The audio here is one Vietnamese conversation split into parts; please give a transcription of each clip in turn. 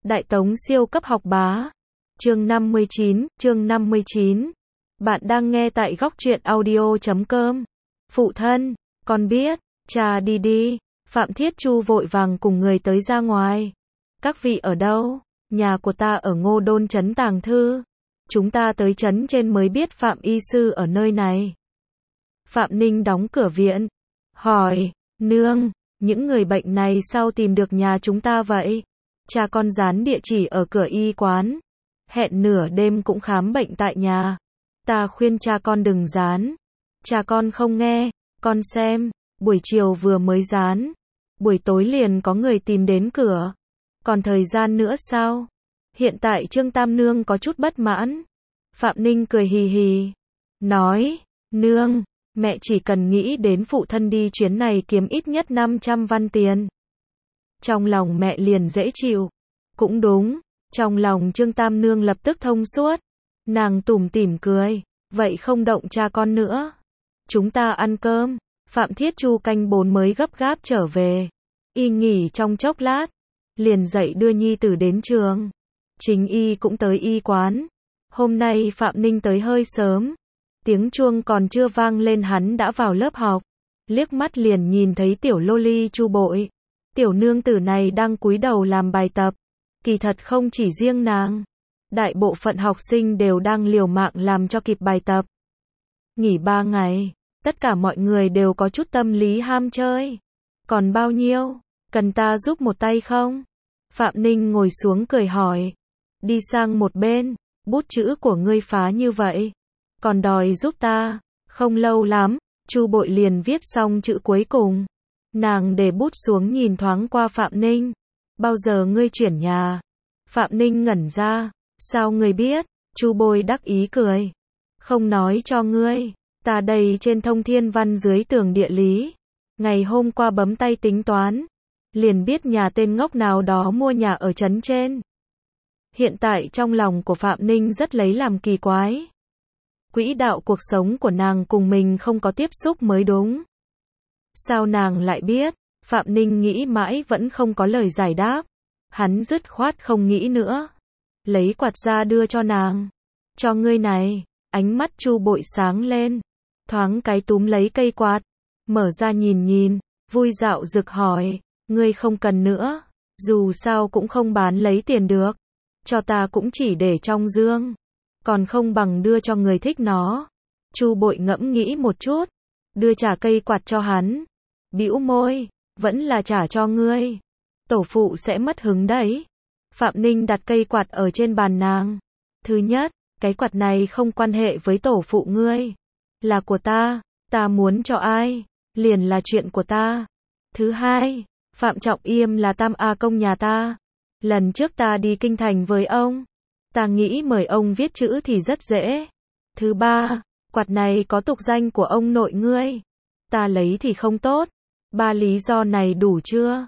Đại Tống siêu cấp học bá. Chương 59. Bạn đang nghe tại góc truyện audio.com. Phụ thân, con biết, cha đi đi. Phạm Thiết Chu vội vàng cùng người tới ra ngoài. Các vị ở đâu? Nhà của ta ở Ngô Đôn trấn Tàng Thư. Chúng ta tới trấn trên mới biết Phạm y sư ở nơi này. Phạm Ninh đóng cửa viện. Hỏi, nương, những người bệnh này sao tìm được nhà chúng ta vậy? Cha con dán địa chỉ ở cửa y quán. Hẹn nửa đêm cũng khám bệnh tại nhà. Ta khuyên cha con đừng dán. Cha con không nghe, con xem, buổi chiều vừa mới dán. Buổi tối liền có người tìm đến cửa. Còn thời gian nữa sao? Hiện tại Trương Tam Nương có chút bất mãn. Phạm Ninh cười hì hì. Nói, nương, mẹ chỉ cần nghĩ đến phụ thân đi chuyến này kiếm ít nhất 500 văn tiền. Trong lòng mẹ liền dễ chịu. Cũng đúng, trong lòng Trương Tam Nương lập tức thông suốt. Nàng tủm tỉm cười, vậy không động cha con nữa. Chúng ta ăn cơm. Phạm Thiết Chu canh 4 mới gấp gáp trở về. Y nghỉ trong chốc lát, liền dậy đưa nhi tử đến trường. Chính y cũng tới y quán. Hôm nay Phạm Ninh tới hơi sớm. Tiếng chuông còn chưa vang lên hắn đã vào lớp học. Liếc mắt liền nhìn thấy tiểu loli Chu Bội. Tiểu nương tử này đang cúi đầu làm bài tập. Kỳ thật không chỉ riêng nàng. Đại bộ phận học sinh đều đang liều mạng làm cho kịp bài tập. Nghỉ 3 ngày, tất cả mọi người đều có chút tâm lý ham chơi. Còn bao nhiêu? Cần ta giúp một tay không? Phạm Ninh ngồi xuống cười hỏi. Đi sang một bên, bút chữ của ngươi phá như vậy. Còn đòi giúp ta? Không lâu lắm, Chu Bội liền viết xong chữ cuối cùng. Nàng để bút xuống nhìn thoáng qua Phạm Ninh. Bao giờ ngươi chuyển nhà? Phạm Ninh ngẩn ra. Sao ngươi biết? Chu Bội đắc ý cười. Không nói cho ngươi. Ta đây trên thông thiên văn dưới tường địa lý. Ngày hôm qua bấm tay tính toán. Liền biết nhà tên ngốc nào đó mua nhà ở trấn trên. Hiện tại trong lòng của Phạm Ninh rất lấy làm kỳ quái. Quỹ đạo cuộc sống của nàng cùng mình không có tiếp xúc mới đúng. Sao nàng lại biết? Phạm Ninh nghĩ mãi vẫn không có lời giải đáp. Hắn dứt khoát không nghĩ nữa. Lấy quạt ra đưa cho nàng. Cho ngươi này. Ánh mắt Chu Bội sáng lên. Thoáng cái túm lấy cây quạt. Mở ra nhìn. Vui dạo rực hỏi. Ngươi không cần nữa. Dù sao cũng không bán lấy tiền được. Cho ta cũng chỉ để trong dương. Còn không bằng đưa cho người thích nó. Chu Bội ngẫm nghĩ một chút. Đưa trả cây quạt cho hắn. Bĩu môi. Vẫn là trả cho ngươi. Tổ phụ sẽ mất hứng đấy. Phạm Ninh đặt cây quạt ở trên bàn nàng. Thứ nhất, cái quạt này không quan hệ với tổ phụ ngươi. Là của ta. Ta muốn cho ai, liền là chuyện của ta. Thứ hai, Phạm Trọng Yêm là tam A công nhà ta. Lần trước ta đi kinh thành với ông. Ta nghĩ mời ông viết chữ thì rất dễ. Thứ ba, quạt này có tục danh của ông nội ngươi. Ta lấy thì không tốt. 3 lý do này đủ chưa?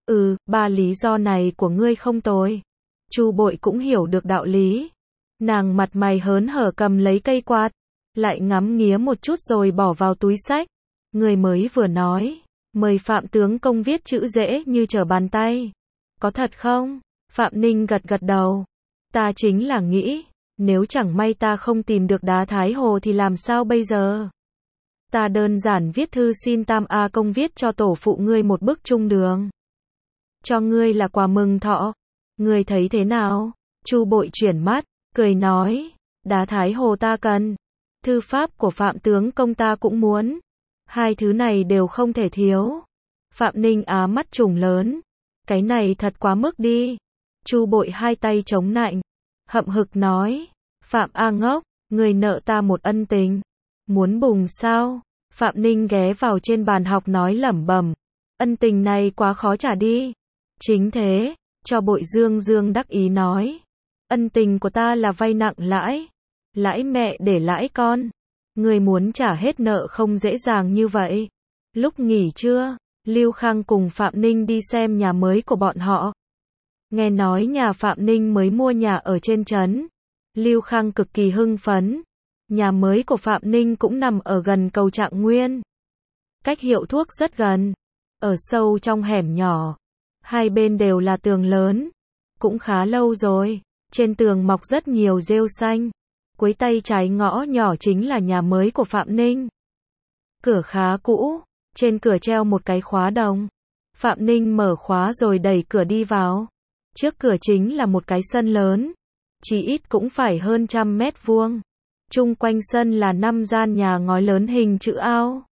3 lý do này của ngươi không tồi. Chu Bội cũng hiểu được đạo lý. Nàng mặt mày hớn hở cầm lấy cây quạt. Lại ngắm nghía một chút rồi bỏ vào túi xách. Người mới vừa nói. Mời Phạm tướng công viết chữ dễ như trở bàn tay. Có thật không? Phạm Ninh gật đầu. Ta chính là nghĩ. Nếu chẳng may ta không tìm được đá Thái Hồ thì làm sao bây giờ? Ta đơn giản viết thư xin tam A công viết cho tổ phụ ngươi một bức trung đường. Cho ngươi là quà mừng thọ. Ngươi thấy thế nào? Chu Bội chuyển mắt, cười nói. Đá Thái Hồ ta cần. Thư pháp của Phạm tướng công ta cũng muốn. 2 thứ này đều không thể thiếu. Phạm Ninh á mắt trùng lớn. Cái này thật quá mức đi. Chu Bội 2 tay chống nạnh. Hậm hực nói. Phạm A ngốc, người nợ ta một ân tình. Muốn bùng sao? Phạm Ninh ghé vào trên bàn học nói lẩm bẩm. Ân tình này quá khó trả đi. Chính thế, cho Bội dương đắc ý nói. Ân tình của ta là vay nặng lãi. Lãi mẹ để lãi con. Người muốn trả hết nợ không dễ dàng như vậy. Lúc nghỉ trưa, Lưu Khang cùng Phạm Ninh đi xem nhà mới của bọn họ. Nghe nói nhà Phạm Ninh mới mua nhà ở trên trấn. Lưu Khang cực kỳ hưng phấn. Nhà mới của Phạm Ninh cũng nằm ở gần cầu Trạng Nguyên. Cách hiệu thuốc rất gần. Ở sâu trong hẻm nhỏ. Hai bên đều là tường lớn. cũng khá lâu rồi. Trên tường mọc rất nhiều rêu xanh. Cuối tay trái ngõ nhỏ chính là nhà mới của Phạm Ninh. Cửa khá cũ, trên cửa treo một cái khóa đồng. Phạm Ninh mở khóa rồi đẩy cửa đi vào. Trước cửa chính là một cái sân lớn, chỉ ít cũng phải hơn 100 mét vuông. Chung quanh sân là 5 gian nhà ngói lớn hình chữ ao.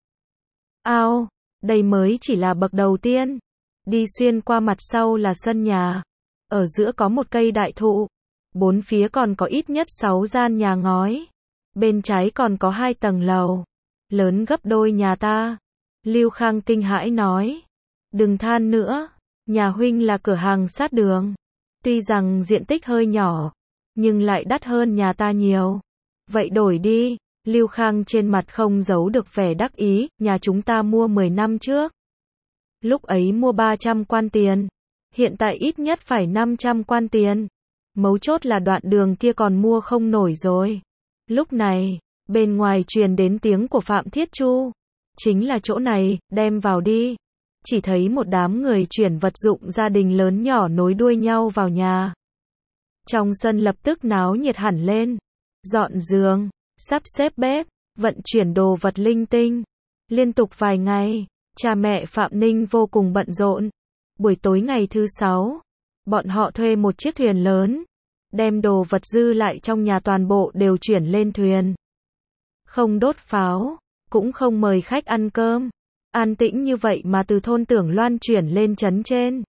Ao, đây mới chỉ là bậc đầu tiên. Đi xuyên qua mặt sau là sân nhà. Ở giữa có một cây đại thụ. Bốn phía còn có ít nhất 6 gian nhà ngói. Bên trái còn có 2 tầng lầu. Lớn gấp đôi nhà ta. Lưu Khang kinh hãi nói. Đừng than nữa. Nhà huynh là cửa hàng sát đường. Tuy rằng diện tích hơi nhỏ, nhưng lại đắt hơn nhà ta nhiều. Vậy đổi đi. Lưu Khang trên mặt không giấu được vẻ đắc ý. Nhà chúng ta mua 10 năm trước. Lúc ấy mua 300 quan tiền. Hiện tại ít nhất phải 500 quan tiền. Mấu chốt là đoạn đường kia còn mua không nổi rồi. Lúc này, bên ngoài truyền đến tiếng của Phạm Thiết Chu. Chính là chỗ này, đem vào đi. Chỉ thấy một đám người chuyển vật dụng gia đình lớn nhỏ nối đuôi nhau vào nhà. Trong sân lập tức náo nhiệt hẳn lên. Dọn giường, sắp xếp bếp, vận chuyển đồ vật linh tinh. Liên tục vài ngày, cha mẹ Phạm Ninh vô cùng bận rộn. Buổi tối ngày thứ 6, bọn họ thuê một chiếc thuyền lớn, đem đồ vật dư lại trong nhà toàn bộ đều chuyển lên thuyền. Không đốt pháo, cũng không mời khách ăn cơm. An tĩnh như vậy mà từ thôn Tưởng Loan chuyển lên trấn trên.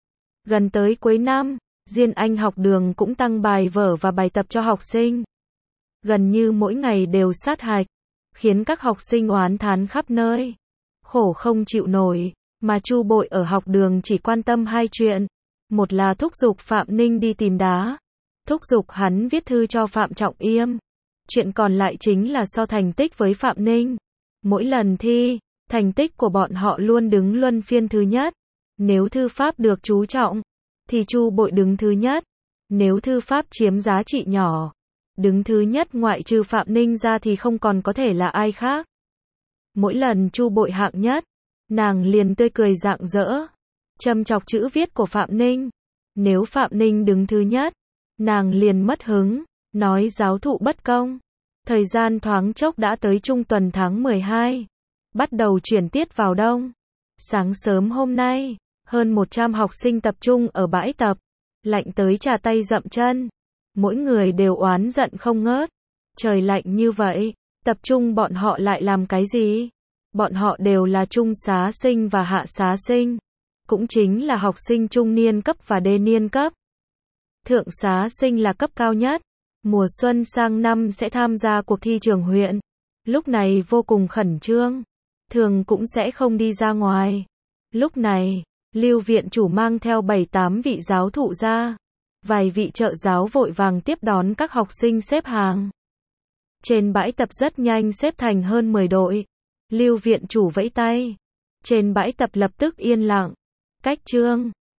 Gần tới cuối năm, Diên Anh học đường cũng tăng bài vở và bài tập cho học sinh. Gần như mỗi ngày đều sát hạch, khiến các học sinh oán thán khắp nơi. Khổ không chịu nổi, mà Chu Bội ở học đường chỉ quan tâm 2 chuyện. Một là thúc giục Phạm Ninh đi tìm đá, thúc giục hắn viết thư cho Phạm Trọng Yêm. Chuyện còn lại chính là so thành tích với Phạm Ninh. Mỗi lần thi, thành tích của bọn họ luôn đứng luân phiên thứ nhất. Nếu thư pháp được chú trọng, thì Chu Bội đứng thứ nhất. Nếu thư pháp chiếm giá trị nhỏ, đứng thứ nhất ngoại trừ Phạm Ninh ra thì không còn có thể là ai khác. Mỗi lần Chu Bội hạng nhất, nàng liền tươi cười rạng rỡ, châm chọc chữ viết của Phạm Ninh. Nếu Phạm Ninh đứng thứ nhất, nàng liền mất hứng, nói giáo thụ bất công. Thời gian thoáng chốc đã tới trung tuần tháng 12, bắt đầu chuyển tiết vào đông. Sáng sớm hôm nay, hơn 100 học sinh tập trung ở bãi tập, lạnh tới chà tay dậm chân. Mỗi người đều oán giận không ngớt. Trời lạnh như vậy, tập trung bọn họ lại làm cái gì? Bọn họ đều là trung xá sinh và hạ xá sinh, cũng chính là học sinh trung niên cấp và đê niên cấp. Thượng xá sinh là cấp cao nhất. Mùa xuân sang năm sẽ tham gia cuộc thi trường huyện. Lúc này vô cùng khẩn trương, thường cũng sẽ không đi ra ngoài. Lúc này, Lưu viện chủ mang theo 7-8 vị giáo thụ ra. Vài vị trợ giáo vội vàng tiếp đón các học sinh xếp hàng. Trên bãi tập rất nhanh xếp thành hơn 10 đội. Lưu viện chủ vẫy tay. Trên bãi tập lập tức yên lặng. Cách chương